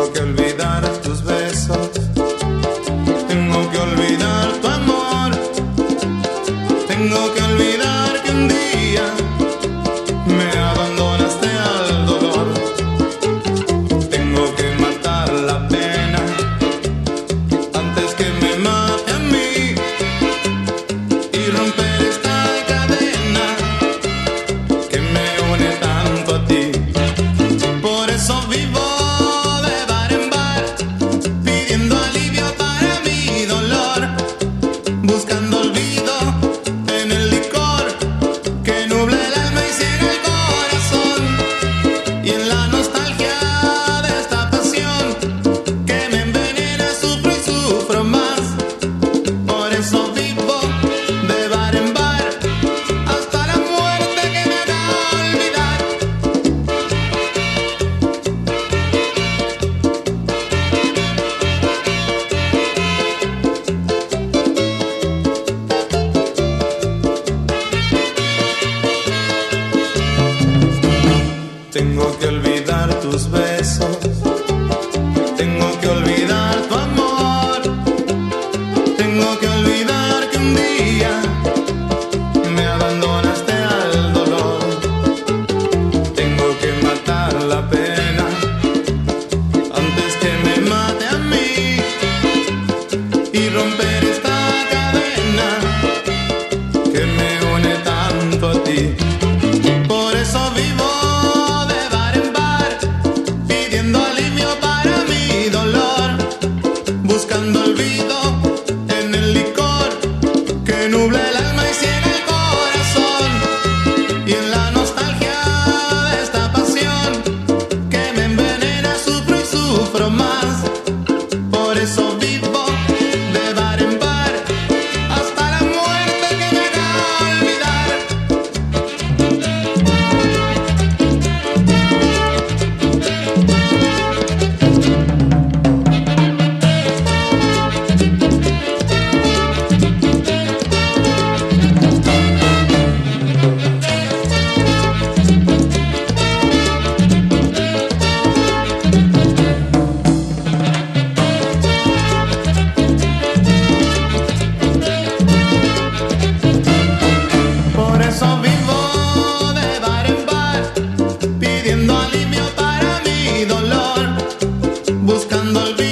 Tengo que olvidar tus besos, tengo que olvidar tu amor, tengo que olvidar que un día me abandonaste al dolor. Tengo que matar la pena antes que me mate a mí y romper esta cadena que me une tanto a ti. Por eso vivo de bar en bar, pidiendo alivio para mi dolor, buscando olvido en el licor que nubla el alma y ciega el corazón, y en la nostalgia de esta pasión que me envenena, sufro y sufro más. Por eso vivo de bar en bar hasta la muerte que me haga olvidar. Tengo que olvidar tus besos, tengo que olvidar tu amor, tengo que olvidar que un día me abandonaste al dolor. Tengo que matar la pena antes que me mate a mí y romper esta cadena que me une tanto a ti. Por eso vivo de bar en bar, pidiendo alivio para mi dolor, buscando olvido en el licor que nubla el alma y ciega el corazón, y en la nostalgia de esta pasión que me envenena, sufro y sufro más. Por eso vivo de bar en bar hasta la muerte que me haga olvidar. Por eso vivo de bar en bar, pidiendo alivio para mi dolor, buscando olvido